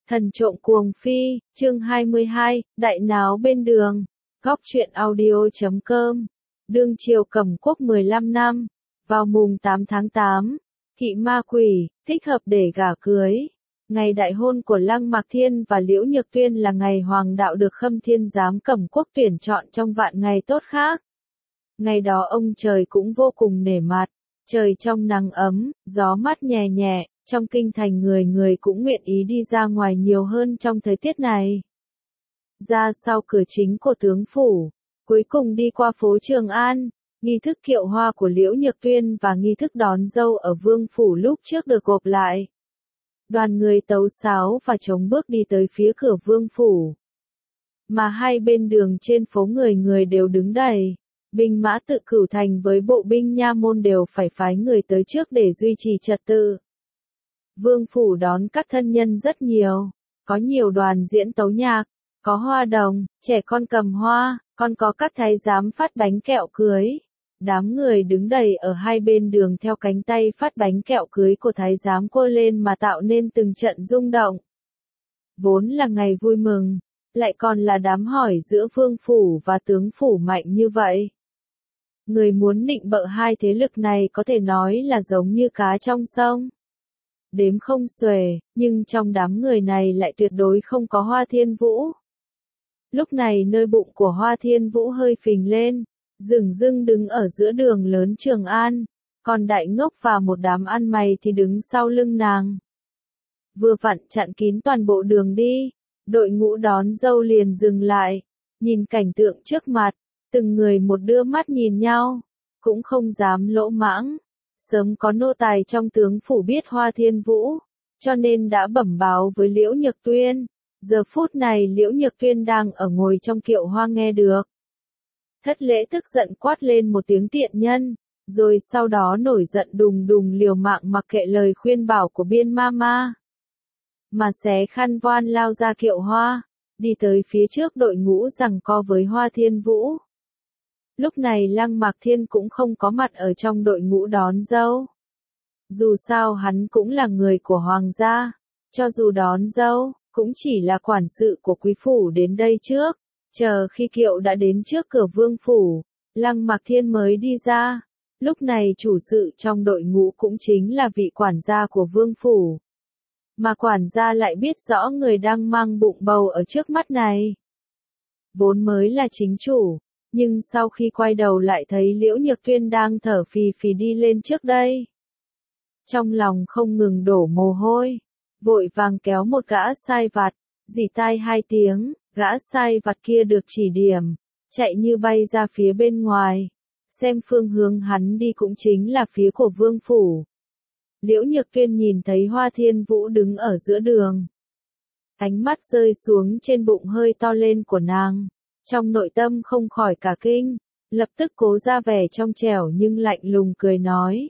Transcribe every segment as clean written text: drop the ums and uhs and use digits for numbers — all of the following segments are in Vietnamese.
Thần trộm cuồng phi, chương 22, đại náo bên đường. Góc truyện audio.com. Đương triều Cẩm Quốc 15 năm. Vào mùng 8 tháng 8, Kỵ Ma Quỷ, thích hợp để gả cưới. Ngày đại hôn của Lăng Mạc Thiên và Liễu Nhược Tuyên là ngày hoàng đạo được Khâm Thiên Giám Cẩm Quốc tuyển chọn trong vạn ngày tốt khác. Ngày đó ông trời cũng vô cùng nể mặt, trời trong nắng ấm, gió mát nhẹ nhẹ, trong kinh thành người người cũng nguyện ý đi ra ngoài nhiều hơn trong thời tiết này. Ra sau cửa chính của tướng phủ, cuối cùng đi qua phố Trường An, nghi thức kiệu hoa của Liễu Nhược Tuyên và nghi thức đón dâu ở vương phủ lúc trước được gộp lại. Đoàn người tấu sáo và chống bước đi tới phía cửa vương phủ. Mà hai bên đường trên phố người người đều đứng đầy. Binh mã tự cửu thành với bộ binh nha môn đều phải phái người tới trước để duy trì trật tự. Vương phủ đón các thân nhân rất nhiều, có nhiều đoàn diễn tấu nhạc, có hoa đồng, trẻ con cầm hoa, còn có các thái giám phát bánh kẹo cưới. Đám người đứng đầy ở hai bên đường theo cánh tay phát bánh kẹo cưới của thái giám quơ lên mà tạo nên từng trận rung động. Vốn là ngày vui mừng, lại còn là đám hỏi giữa vương phủ và tướng phủ mạnh như vậy. Người muốn nịnh bợ hai thế lực này có thể nói là giống như cá trong sông. Đếm không xuể, nhưng trong đám người này lại tuyệt đối không có Hoa Thiên Vũ. Lúc này nơi bụng của Hoa Thiên Vũ hơi phình lên, dửng dưng đứng ở giữa đường lớn Trường An, còn Đại Ngốc và một đám ăn mày thì đứng sau lưng nàng. Vừa vặn chặn kín toàn bộ đường đi, đội ngũ đón dâu liền dừng lại, nhìn cảnh tượng trước mặt, từng người một đưa mắt nhìn nhau, cũng không dám lỗ mãng. Sớm có nô tài trong tướng phủ biết Hoa Thiên Vũ, cho nên đã bẩm báo với Liễu Nhược Tuyên. Giờ phút này Liễu Nhược Tuyên đang ở ngồi trong kiệu hoa nghe được. Thất lễ tức giận quát lên một tiếng tiện nhân, rồi sau đó nổi giận đùng đùng liều mạng mặc kệ lời khuyên bảo của Biên Mama. Mà xé khăn voan lao ra kiệu hoa, đi tới phía trước đội ngũ giằng co với Hoa Thiên Vũ. Lúc này Lăng Mạc Thiên cũng không có mặt ở trong đội ngũ đón dâu. Dù sao hắn cũng là người của hoàng gia, cho dù đón dâu, cũng chỉ là quản sự của quý phủ đến đây trước. Chờ khi kiệu đã đến trước cửa vương phủ, Lăng Mạc Thiên mới đi ra. Lúc này chủ sự trong đội ngũ cũng chính là vị quản gia của vương phủ. Mà quản gia lại biết rõ người đang mang bụng bầu ở trước mắt này. Vốn mới là chính chủ. Nhưng sau khi quay đầu lại thấy Liễu Nhược Tuyên đang thở phì phì đi lên trước đây. Trong lòng không ngừng đổ mồ hôi, vội vàng kéo một gã sai vặt, rỉ tai hai tiếng, gã sai vặt kia được chỉ điểm, chạy như bay ra phía bên ngoài, xem phương hướng hắn đi cũng chính là phía của vương phủ. Liễu Nhược Tuyên nhìn thấy Hoa Thiên Vũ đứng ở giữa đường. Ánh mắt rơi xuống trên bụng hơi to lên của nàng. Trong nội tâm không khỏi cả kinh, lập tức cố ra vẻ trong trẻo nhưng lạnh lùng cười nói.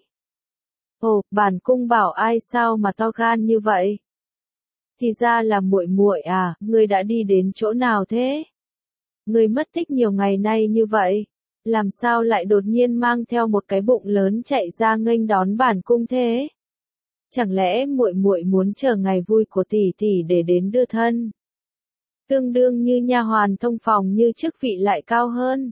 Ồ, bản cung bảo ai sao mà to gan như vậy? Thì ra là muội muội à, ngươi đã đi đến chỗ nào thế? Ngươi mất tích nhiều ngày nay như vậy, làm sao lại đột nhiên mang theo một cái bụng lớn chạy ra nghênh đón bản cung thế? Chẳng lẽ muội muội muốn chờ ngày vui của tỷ tỷ để đến đưa thân? Tương đương như nha hoàn thông phòng như chức vị lại cao hơn.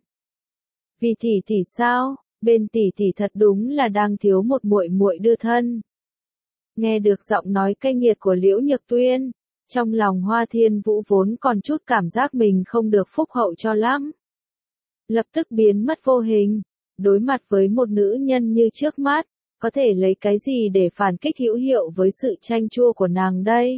Vì tỷ tỷ sao, bên tỷ tỷ thật đúng là đang thiếu một muội muội đưa thân. Nghe được giọng nói cay nghiệt của Liễu Nhược Tuyên, trong lòng Hoa Thiên Vũ vốn còn chút cảm giác mình không được phúc hậu cho lắm. Lập tức biến mất vô hình, đối mặt với một nữ nhân như trước mắt, có thể lấy cái gì để phản kích hữu hiệu với sự chanh chua của nàng đây?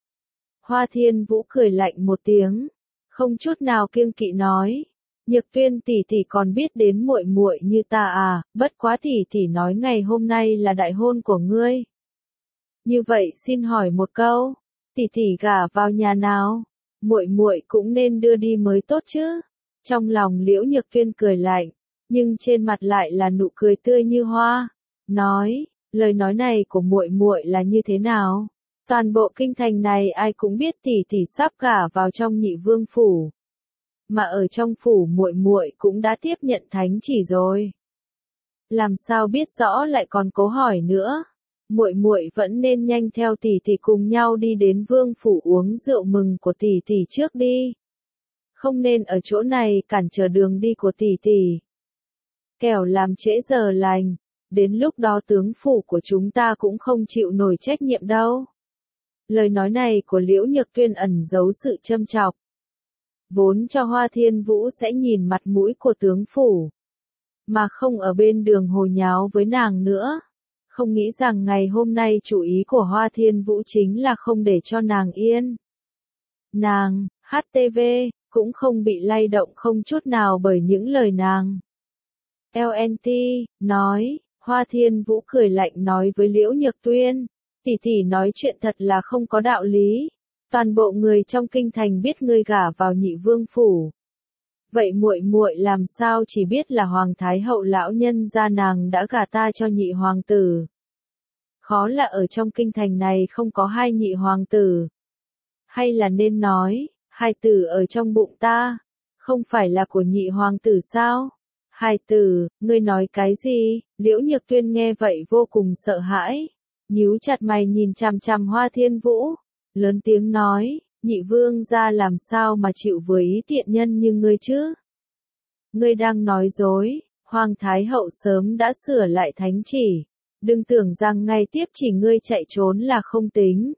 Hoa Thiên Vũ cười lạnh một tiếng, không chút nào kiêng kỵ nói, Nhược Tuyên tỷ tỷ còn biết đến muội muội như ta à, bất quá tỷ tỷ nói ngày hôm nay là đại hôn của ngươi. Như vậy xin hỏi một câu, tỷ tỷ gả vào nhà nào? Muội muội cũng nên đưa đi mới tốt chứ. Trong lòng Liễu Nhược Tuyên cười lạnh, nhưng trên mặt lại là nụ cười tươi như hoa, nói, lời nói này của muội muội là như thế nào? Toàn bộ kinh thành này ai cũng biết tỷ tỷ sắp gả vào trong Nhị Vương phủ. Mà ở trong phủ muội muội cũng đã tiếp nhận thánh chỉ rồi. Làm sao biết rõ lại còn cố hỏi nữa? muội muội vẫn nên nhanh theo tỷ tỷ cùng nhau đi đến vương phủ uống rượu mừng của tỷ tỷ trước đi. Không nên ở chỗ này cản trở đường đi của tỷ tỷ. Kẻo làm trễ giờ lành, đến lúc đó tướng phủ của chúng ta cũng không chịu nổi trách nhiệm đâu. Lời nói này của Liễu Nhược Tuyên ẩn giấu sự châm chọc. Vốn cho Hoa Thiên Vũ sẽ nhìn mặt mũi của tướng phủ, mà không ở bên đường hồ nháo với nàng nữa. Không nghĩ rằng ngày hôm nay chủ ý của Hoa Thiên Vũ chính là không để cho nàng yên. Nàng, HTV, cũng không bị lay động không chút nào bởi những lời nàng. LNT, nói, Hoa Thiên Vũ cười lạnh nói với Liễu Nhược Tuyên, tỷ tỷ nói chuyện thật là không có đạo lý. Toàn bộ người trong kinh thành biết ngươi gả vào Nhị Vương phủ. Vậy muội muội làm sao chỉ biết là Hoàng Thái hậu lão nhân gia nàng đã gả ta cho nhị hoàng tử. Khó là ở trong kinh thành này không có hai nhị hoàng tử. Hay là nên nói, hai tử ở trong bụng ta, không phải là của nhị hoàng tử sao? Hai tử, ngươi nói cái gì? Liễu Nhược Tuyên nghe vậy vô cùng sợ hãi, nhíu chặt mày nhìn chằm chằm Hoa Thiên Vũ, lớn tiếng nói, nhị vương gia làm sao mà chịu với ý tiện nhân như ngươi chứ? Ngươi đang nói dối, Hoàng Thái hậu sớm đã sửa lại thánh chỉ, đừng tưởng rằng ngày tiếp chỉ ngươi chạy trốn là không tính.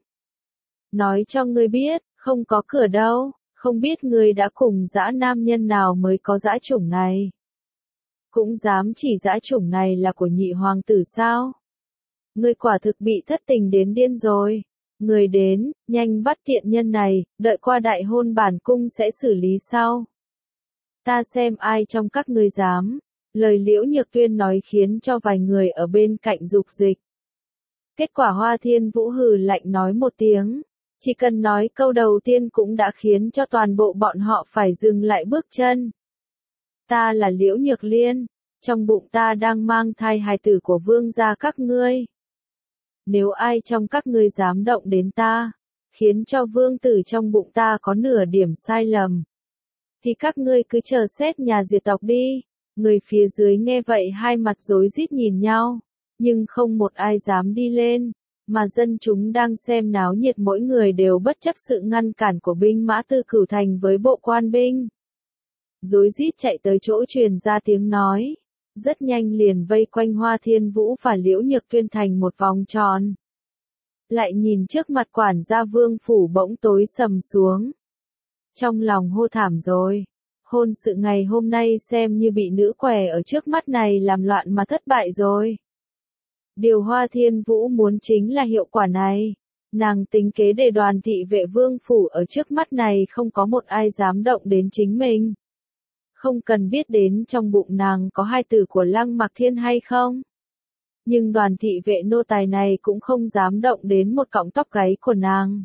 Nói cho ngươi biết, không có cửa đâu, không biết ngươi đã cùng dã nam nhân nào mới có dã chủng này. Cũng dám chỉ dã chủng này là của nhị hoàng tử sao? Ngươi quả thực bị thất tình đến điên rồi. Người đến, nhanh bắt tiện nhân này, đợi qua đại hôn bản cung sẽ xử lý sau. Ta xem ai trong các ngươi dám. Lời Liễu Nhược Tuyên nói khiến cho vài người ở bên cạnh dục dịch. Kết quả Hoa Thiên Vũ hừ lạnh nói một tiếng. Chỉ cần nói câu đầu tiên cũng đã khiến cho toàn bộ bọn họ phải dừng lại bước chân. Ta là Liễu Nhược Liên, trong bụng ta đang mang thai hài tử của vương gia các ngươi. Nếu ai trong các ngươi dám động đến ta, khiến cho vương tử trong bụng ta có nửa điểm sai lầm, thì các ngươi cứ chờ xét nhà diệt tộc đi. Người phía dưới nghe vậy hai mặt rối rít nhìn nhau, nhưng không một ai dám đi lên, mà dân chúng đang xem náo nhiệt mỗi người đều bất chấp sự ngăn cản của binh mã Tư Cửu Thành với bộ quan binh. Rối rít chạy tới chỗ truyền ra tiếng nói. Rất nhanh liền vây quanh Hoa Thiên Vũ và Liễu Nhược Tuyên thành một vòng tròn. Lại nhìn trước mặt quản gia vương phủ bỗng tối sầm xuống. Trong lòng hô thảm rồi. Hôn sự ngày hôm nay xem như bị nữ quẻ ở trước mắt này làm loạn mà thất bại rồi. Điều Hoa Thiên Vũ muốn chính là hiệu quả này. Nàng tính kế để đoàn thị vệ vương phủ ở trước mắt này không có một ai dám động đến chính mình. Không cần biết đến trong bụng nàng có hai tử của Lăng Mặc Thiên hay không. Nhưng đoàn thị vệ nô tài này cũng không dám động đến một cọng tóc gáy của nàng.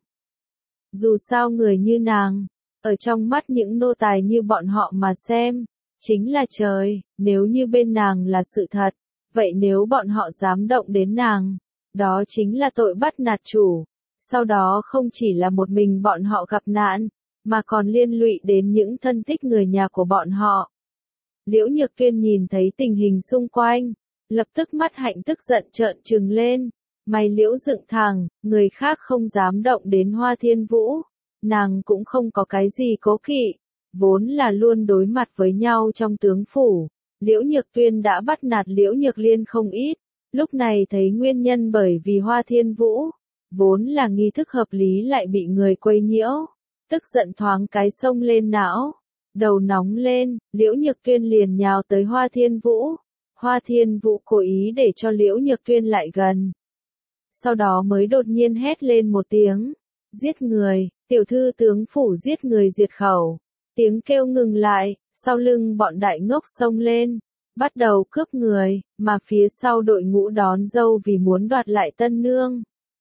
Dù sao người như nàng, ở trong mắt những nô tài như bọn họ mà xem, chính là trời. Nếu như bên nàng là sự thật, vậy nếu bọn họ dám động đến nàng, đó chính là tội bắt nạt chủ. Sau đó không chỉ là một mình bọn họ gặp nạn, mà còn liên lụy đến những thân thích người nhà của bọn họ. Liễu Nhược Tuyên nhìn thấy tình hình xung quanh, lập tức mắt hạnh tức giận trợn trừng lên, mày liễu dựng thẳng, người khác không dám động đến Hoa Thiên Vũ, nàng cũng không có cái gì cố kỵ, vốn là luôn đối mặt với nhau trong tướng phủ. Liễu Nhược Tuyên đã bắt nạt Liễu Nhược Liên không ít, lúc này thấy nguyên nhân bởi vì Hoa Thiên Vũ, vốn là nghi thức hợp lý lại bị người quấy nhiễu. Tức giận thoáng cái xông lên não, đầu nóng lên, Liễu Nhược Tuyên liền nhào tới Hoa Thiên Vũ. Hoa Thiên Vũ cố ý để cho Liễu Nhược Tuyên lại gần. Sau đó mới đột nhiên hét lên một tiếng, giết người, tiểu thư tướng phủ giết người diệt khẩu. Tiếng kêu ngừng lại, sau lưng bọn đại ngốc xông lên, bắt đầu cướp người, mà phía sau đội ngũ đón dâu vì muốn đoạt lại tân nương.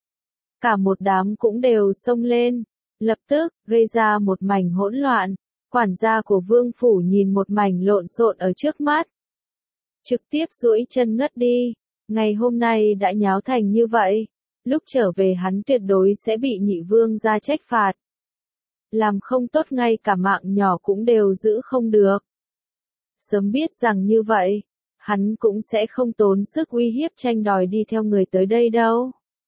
Cả một đám cũng đều xông lên. Lập tức, gây ra một mảnh hỗn loạn, quản gia của vương phủ nhìn một mảnh lộn xộn ở trước mắt. Trực tiếp duỗi chân ngất đi, ngày hôm nay đã nháo thành như vậy, lúc trở về hắn tuyệt đối sẽ bị nhị vương gia trách phạt. Làm không tốt ngay cả mạng nhỏ cũng đều giữ không được. Sớm biết rằng như vậy, hắn cũng sẽ không tốn sức uy hiếp tranh đòi đi theo người tới đây đâu.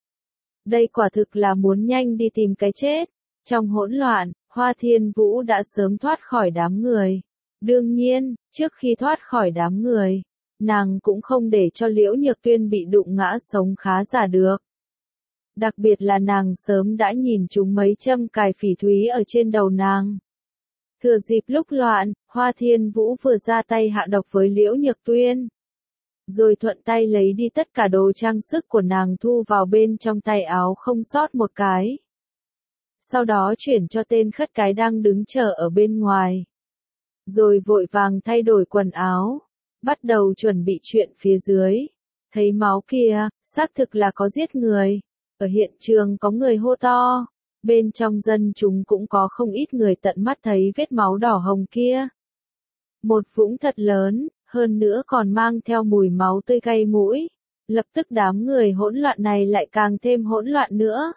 Đây quả thực là muốn nhanh đi tìm cái chết. Trong hỗn loạn, Hoa Thiên Vũ đã sớm thoát khỏi đám người. Đương nhiên, trước khi thoát khỏi đám người, nàng cũng không để cho Liễu Nhược Tuyên bị đụng ngã sống khá giả được. Đặc biệt là nàng sớm đã nhìn chúng mấy châm cài phỉ thúy ở trên đầu nàng. Thừa dịp lúc loạn, Hoa Thiên Vũ vừa ra tay hạ độc với Liễu Nhược Tuyên. Rồi thuận tay lấy đi tất cả đồ trang sức của nàng thu vào bên trong tay áo không sót một cái. Sau đó chuyển cho tên khất cái đang đứng chờ ở bên ngoài. Rồi vội vàng thay đổi quần áo, bắt đầu chuẩn bị chuyện phía dưới. Thấy máu kia, xác thực là có giết người. Ở hiện trường có người hô to. Bên trong dân chúng cũng có không ít người tận mắt thấy vết máu đỏ hồng kia. Một vũng thật lớn, hơn nữa còn mang theo mùi máu tươi cay mũi. Lập tức đám người hỗn loạn này lại càng thêm hỗn loạn nữa.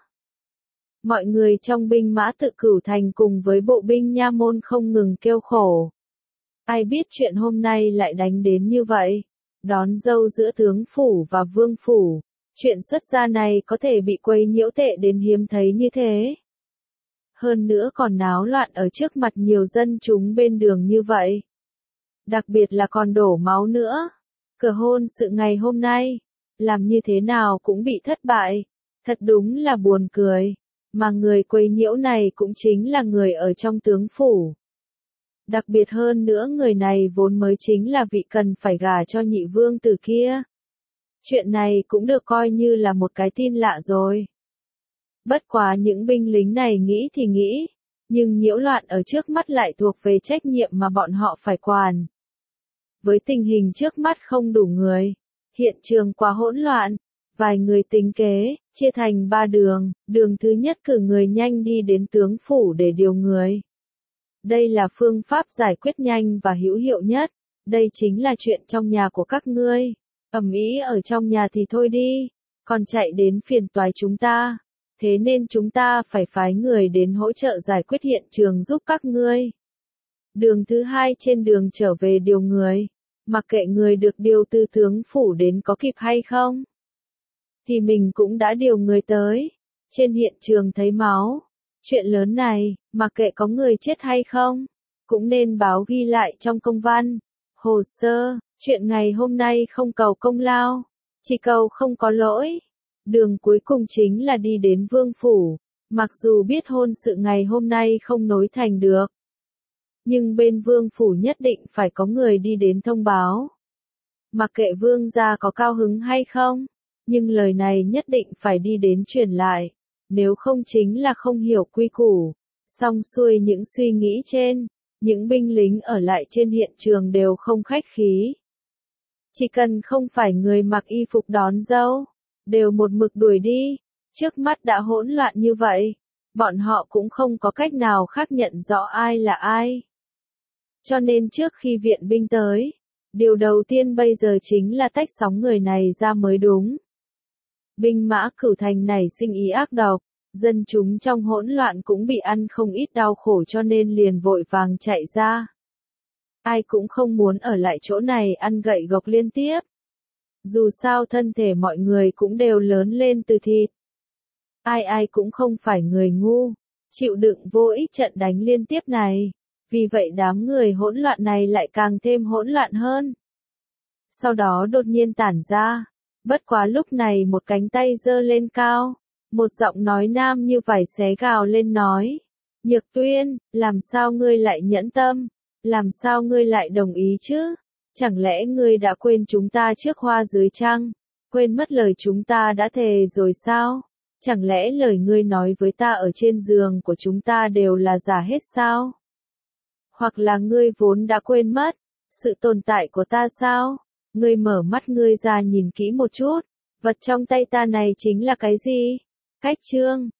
Mọi người trong binh mã Tự Cửu Thành cùng với bộ binh nha môn không ngừng kêu khổ. Ai biết chuyện hôm nay lại đánh đến như vậy. Đón dâu giữa tướng phủ và vương phủ. Chuyện xuất gia này có thể bị quấy nhiễu tệ đến hiếm thấy như thế. Hơn nữa còn náo loạn ở trước mặt nhiều dân chúng bên đường như vậy. Đặc biệt là còn đổ máu nữa. Cờ hôn sự ngày hôm nay, làm như thế nào cũng bị thất bại. Thật đúng là buồn cười. Mà người quấy nhiễu này cũng chính là người ở trong tướng phủ. Đặc biệt hơn nữa người này vốn mới chính là vị cần phải gả cho nhị vương tử kia. Chuyện này cũng được coi như là một cái tin lạ rồi. Bất quá những binh lính này nghĩ thì nghĩ, nhưng nhiễu loạn ở trước mắt lại thuộc về trách nhiệm mà bọn họ phải quản. Với tình hình trước mắt không đủ người, hiện trường quá hỗn loạn, vài người tính kế, chia thành 3 đường, đường thứ nhất cử người nhanh đi đến tướng phủ để điều người. Đây là phương pháp giải quyết nhanh và hữu hiệu nhất, đây chính là chuyện trong nhà của các ngươi. Ầm ĩ ở trong nhà thì thôi đi, còn chạy đến phiền toái chúng ta. Thế nên chúng ta phải phái người đến hỗ trợ giải quyết hiện trường giúp các ngươi. Đường thứ hai trên đường trở về điều người. Mặc kệ người được điều từ tướng phủ đến có kịp hay không. Thì mình cũng đã điều người tới. Trên hiện trường thấy máu. Chuyện lớn này, mặc kệ có người chết hay không, cũng nên báo ghi lại trong công văn, hồ sơ. Chuyện ngày hôm nay không cầu công lao, chỉ cầu không có lỗi. Đường cuối cùng chính là đi đến vương phủ, mặc dù biết hôn sự ngày hôm nay không nối thành được. Nhưng bên vương phủ nhất định phải có người đi đến thông báo. Mặc kệ vương gia có cao hứng hay không, nhưng lời này nhất định phải đi đến truyền lại, nếu không chính là không hiểu quy củ. Xong xuôi những suy nghĩ trên, những binh lính ở lại trên hiện trường đều không khách khí. Chỉ cần không phải người mặc y phục đón dâu, đều một mực đuổi đi. Trước mắt đã hỗn loạn như vậy, bọn họ cũng không có cách nào khác nhận rõ ai là ai. Cho nên trước khi viện binh tới, điều đầu tiên bây giờ chính là tách sóng người này ra mới đúng. Binh mã Cửu Thành nảy sinh ý ác độc, dân chúng trong hỗn loạn cũng bị ăn không ít đau khổ cho nên liền vội vàng chạy ra. Ai cũng không muốn ở lại chỗ này ăn gậy gộc liên tiếp. Dù sao thân thể mọi người cũng đều lớn lên từ thịt. Ai cũng không phải người ngu, chịu đựng vô ích trận đánh liên tiếp này. Vì vậy đám người hỗn loạn này lại càng thêm hỗn loạn hơn. Sau đó đột nhiên tản ra. Bất quá lúc này một cánh tay giơ lên cao. Một giọng nói nam như vải xé gào lên nói. Nhược Tuyên, làm sao ngươi lại nhẫn tâm? Làm sao ngươi lại đồng ý chứ? Chẳng lẽ ngươi đã quên chúng ta trước hoa dưới trăng? Quên mất lời chúng ta đã thề rồi sao? Chẳng lẽ lời ngươi nói với ta ở trên giường của chúng ta đều là giả hết sao? Hoặc là ngươi vốn đã quên mất sự tồn tại của ta sao? Ngươi mở mắt ngươi ra nhìn kỹ một chút, vật trong tay ta này chính là cái gì? Cách chương